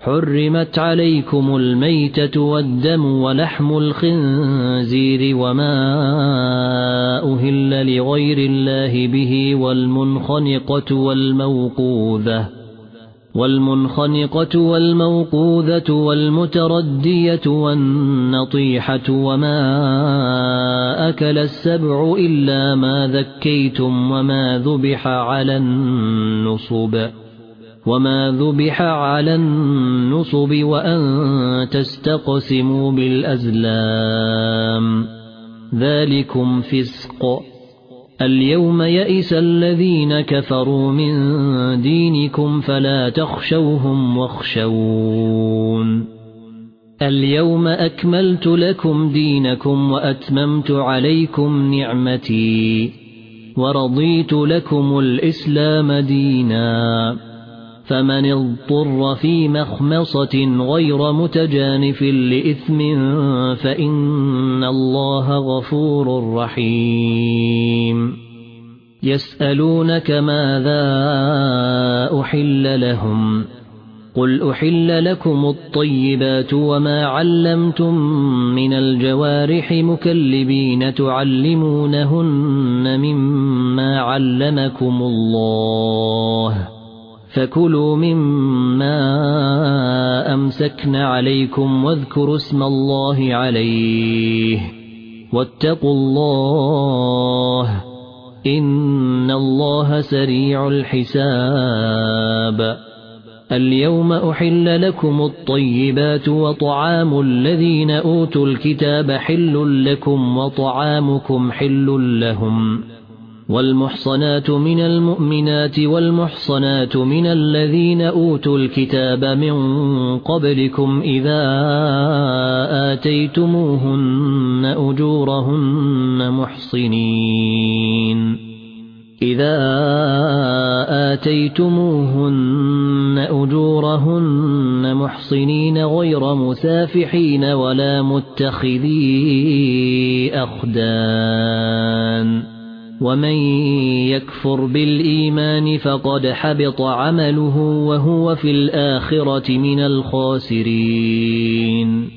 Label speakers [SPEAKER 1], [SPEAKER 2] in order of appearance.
[SPEAKER 1] حرمت عليكم الميتة والدم ولحم الخنزير وما أهل لغير الله به والمنخنقة والموقوذة والمتردية والنطيحة وما أكل السبع إلا ما ذكيتم وما ذبح على النصب وأن تستقسموا بالأزلام ذلكم فسق. اليوم يئس الذين كفروا من دينكم فلا تخشوهم واخشون. اليوم أكملت لكم دينكم وأتممت عليكم نعمتي ورضيت لكم الإسلام دينا. فمن اضطر في مخمصة غير متجانف لإثم فإن الله غفور رحيم. يسألونك ماذا أحل لهم قل أحل لكم الطيبات وما علمتم من الجوارح مكلبين تعلمونهن مما علمكم الله فكلوا مما أمسكن عليكم واذكروا اسم الله عليه واتقوا الله إن الله سريع الحساب. اليوم أحل لكم الطيبات وطعام الذين أوتوا الكتاب حل لكم وطعامكم حل لهم والمحصنات من المؤمنات والمحصنات من الذين أوتوا الكتاب من قبلكم إذا آتيتموهن أجورهن محصنين غير مسافحين ولا متخذي أخدان ومن يكفر بالإيمان فقد حبط عمله وهو في الآخرة من الخاسرين.